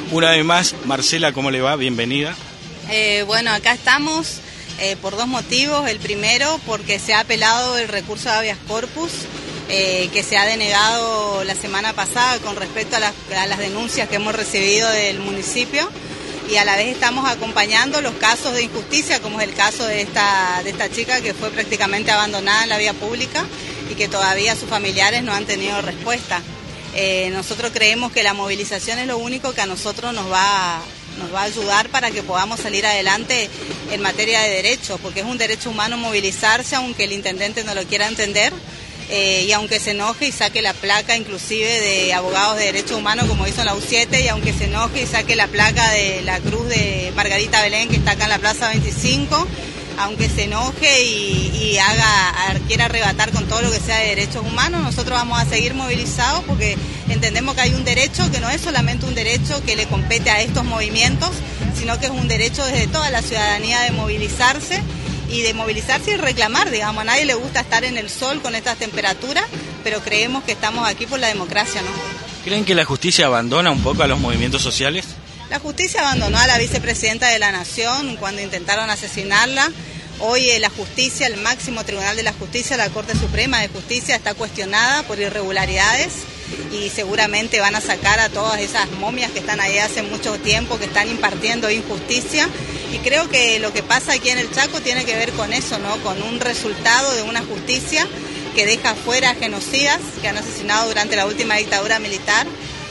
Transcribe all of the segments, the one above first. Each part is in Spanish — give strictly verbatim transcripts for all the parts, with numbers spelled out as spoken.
Una vez más, Marcela, ¿cómo le va? Bienvenida. Eh, bueno, acá estamos eh, por dos motivos. El primero, porque se ha apelado el recurso de habeas corpus, eh, que se ha denegado la semana pasada con respecto a las, a las denuncias que hemos recibido del municipio. Y a la vez estamos acompañando los casos de injusticia, como es el caso de esta, de esta chica que fue prácticamente abandonada en la vía pública y que todavía sus familiares no han tenido respuesta. Eh, nosotros creemos que la movilización es lo único que a nosotros nos va, nos va a ayudar para que podamos salir adelante en materia de derechos, porque es un derecho humano movilizarse, aunque el intendente no lo quiera entender. Eh, y aunque se enoje y saque la placa inclusive de abogados de derechos humanos como hizo en la U siete, y aunque se enoje y saque la placa de la cruz de Margarita Belén que está acá en la Plaza veinticinco, aunque se enoje y, y haga, quiera arrebatar con todo lo que sea de derechos humanos, nosotros vamos a seguir movilizados porque entendemos que hay un derecho que no es solamente un derecho que le compete a estos movimientos, sino que es un derecho desde toda la ciudadanía de movilizarse y de movilizarse y reclamar, digamos. A nadie le gusta estar en el sol con estas temperaturas, pero creemos que estamos aquí por la democracia, ¿no? ¿Creen que la justicia abandona un poco a los movimientos sociales? La justicia abandonó a la vicepresidenta de la Nación cuando intentaron asesinarla. Hoy eh, la justicia, el máximo tribunal de la justicia, la Corte Suprema de Justicia, está cuestionada por irregularidades y seguramente van a sacar a todas esas momias que están ahí hace mucho tiempo, que están impartiendo injusticia. Y creo que lo que pasa aquí en el Chaco tiene que ver con eso, ¿no? Con un resultado de una justicia que deja fuera a genocidas que han asesinado durante la última dictadura militar,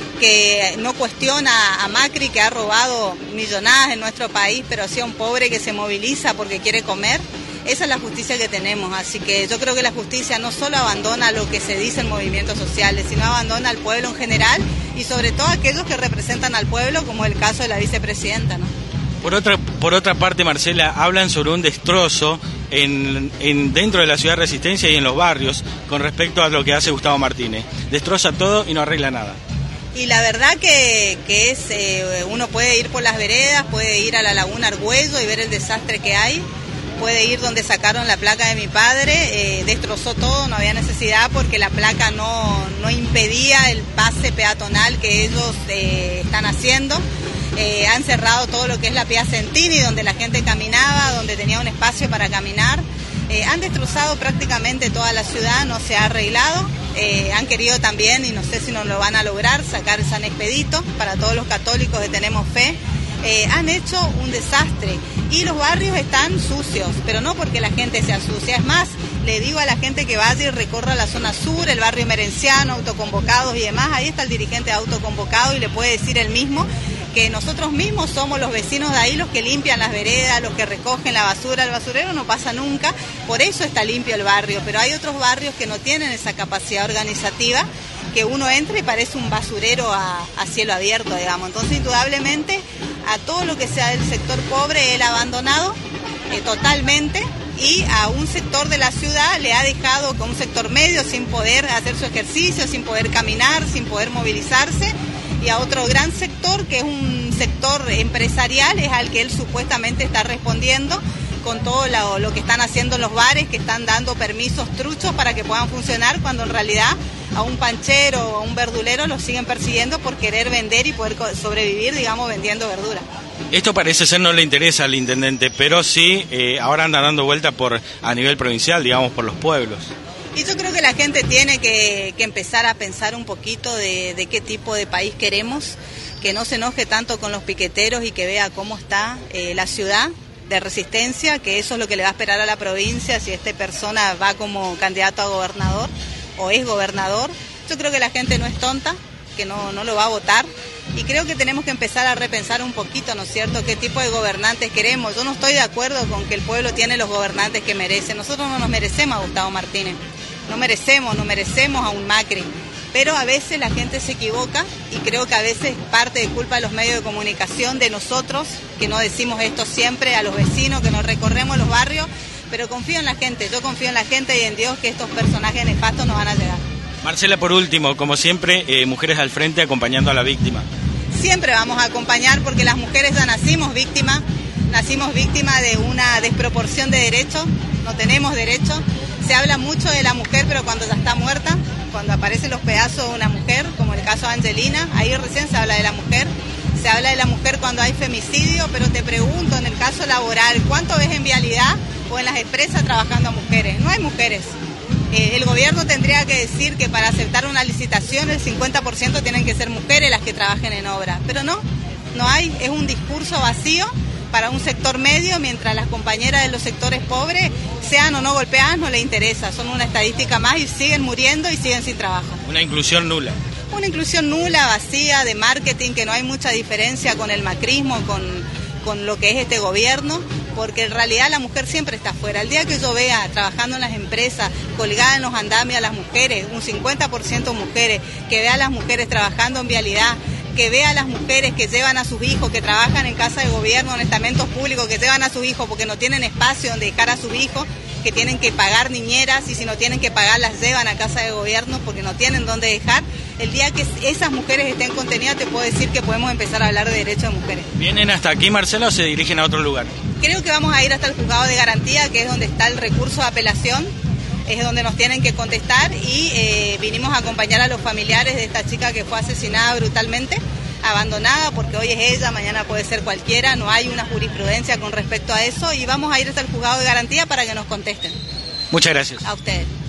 que no cuestiona a Macri, que ha robado millonadas en nuestro país, pero sí a un pobre que se moviliza porque quiere comer. Esa es la justicia que tenemos, así que yo creo que la justicia no solo abandona lo que se dice en movimientos sociales, sino abandona al pueblo en general y sobre todo a aquellos que representan al pueblo, como el caso de la vicepresidenta, ¿no? Por otra, por otra parte, Marcela, hablan sobre un destrozo en, en, dentro de la ciudad de Resistencia y en los barrios con respecto a lo que hace Gustavo Martínez. Destroza todo y no arregla nada. Y la verdad que, que es, eh, uno puede ir por las veredas, puede ir a la Laguna Argüello y ver el desastre que hay, puede ir donde sacaron la placa de mi padre, eh, destrozó todo, no había necesidad porque la placa no, no impedía el pase peatonal que ellos eh, están haciendo. Eh, han cerrado todo lo que es la Piacentini, donde la gente caminaba, donde tenía un espacio para caminar. Eh, han destrozado prácticamente toda la ciudad, no se ha arreglado. Eh, han querido también, y no sé si nos lo van a lograr, sacar el San Expedito para todos los católicos que tenemos fe. Eh, han hecho un desastre y los barrios están sucios, pero no porque la gente sea sucia. Es más, le digo a la gente que vaya y recorra la zona sur, el barrio Merenciano, autoconvocados y demás. Ahí está el dirigente de autoconvocado y le puede decir él mismo que nosotros mismos somos los vecinos de ahí los que limpian las veredas, los que recogen la basura. El basurero no pasa nunca, por eso está limpio el barrio, pero hay otros barrios que no tienen esa capacidad organizativa, que uno entra y parece un basurero a, a cielo abierto, digamos. Entonces, indudablemente, a todo lo que sea del sector pobre él ha abandonado eh, totalmente, y a un sector de la ciudad le ha dejado con un sector medio sin poder hacer su ejercicio, sin poder caminar, sin poder movilizarse, y a otro gran sector que es un sector empresarial, es al que él supuestamente está respondiendo con todo lo, lo que están haciendo los bares, que están dando permisos truchos para que puedan funcionar, cuando en realidad a un panchero o a un verdulero lo siguen persiguiendo por querer vender y poder sobrevivir, digamos, vendiendo verdura. Esto parece ser no le interesa al intendente, pero sí, eh, ahora anda dando vuelta por a nivel provincial, digamos, por los pueblos. Y yo creo que la gente tiene que, que empezar a pensar un poquito de, de qué tipo de país queremos, que no se enoje tanto con los piqueteros y que vea cómo está eh, la ciudad de Resistencia, que eso es lo que le va a esperar a la provincia si esta persona va como candidato a gobernador o es gobernador. Yo creo que la gente no es tonta, que no, no lo va a votar, y creo que tenemos que empezar a repensar un poquito, ¿no es cierto?, qué tipo de gobernantes queremos. Yo no estoy de acuerdo con que el pueblo tiene los gobernantes que merece. Nosotros no nos merecemos a Gustavo Martínez, no merecemos, no merecemos a un Macri, pero a veces la gente se equivoca y creo que a veces parte de culpa de los medios de comunicación, de nosotros, que no decimos esto siempre, a los vecinos, que nos recorremos los barrios, pero confío en la gente, yo confío en la gente y en Dios que estos personajes nefastos nos van a llegar. Marcela, por último, como siempre, eh, Mujeres al Frente acompañando a la víctima. Siempre vamos a acompañar porque las mujeres ya nacimos víctimas, nacimos víctimas de una desproporción de derechos, no tenemos derechos. Se habla mucho de la mujer, pero cuando ya está muerta, cuando aparecen los pedazos de una mujer, como el caso de Angelina, ahí recién se habla de la mujer. Se habla de la mujer cuando hay femicidio, pero te pregunto, en el caso laboral, ¿cuánto ves en vialidad o en las empresas trabajando a mujeres? No hay mujeres. Eh, el gobierno tendría que decir que para aceptar una licitación el cincuenta por ciento tienen que ser mujeres las que trabajen en obra, pero no, no hay, es un discurso vacío para un sector medio, mientras las compañeras de los sectores pobres, sean o no golpeadas, no les interesa, son una estadística más y siguen muriendo y siguen sin trabajo. Una inclusión nula. Una inclusión nula, vacía, de marketing, que no hay mucha diferencia con el macrismo, con, con lo que es este gobierno, porque en realidad la mujer siempre está afuera. El día que yo vea trabajando en las empresas, colgadas en los andamios a las mujeres, un cincuenta por ciento mujeres, que vea a las mujeres trabajando en vialidad, que vea a las mujeres que llevan a sus hijos, que trabajan en casa de gobierno, en estamentos públicos, que llevan a sus hijos porque no tienen espacio donde dejar a sus hijos, que tienen que pagar niñeras y si no tienen que pagar las llevan a casa de gobierno porque no tienen dónde dejar. El día que esas mujeres estén contenidas te puedo decir que podemos empezar a hablar de derechos de mujeres. ¿Vienen hasta aquí, Marcela, o se dirigen a otro lugar? Creo que vamos a ir hasta el juzgado de garantía, que es donde está el recurso de apelación, es donde nos tienen que contestar y eh, vinimos a acompañar a los familiares de esta chica que fue asesinada brutalmente, abandonada, porque hoy es ella, mañana puede ser cualquiera, no hay una jurisprudencia con respecto a eso y vamos a ir hasta el juzgado de garantía para que nos contesten. Muchas gracias. A ustedes.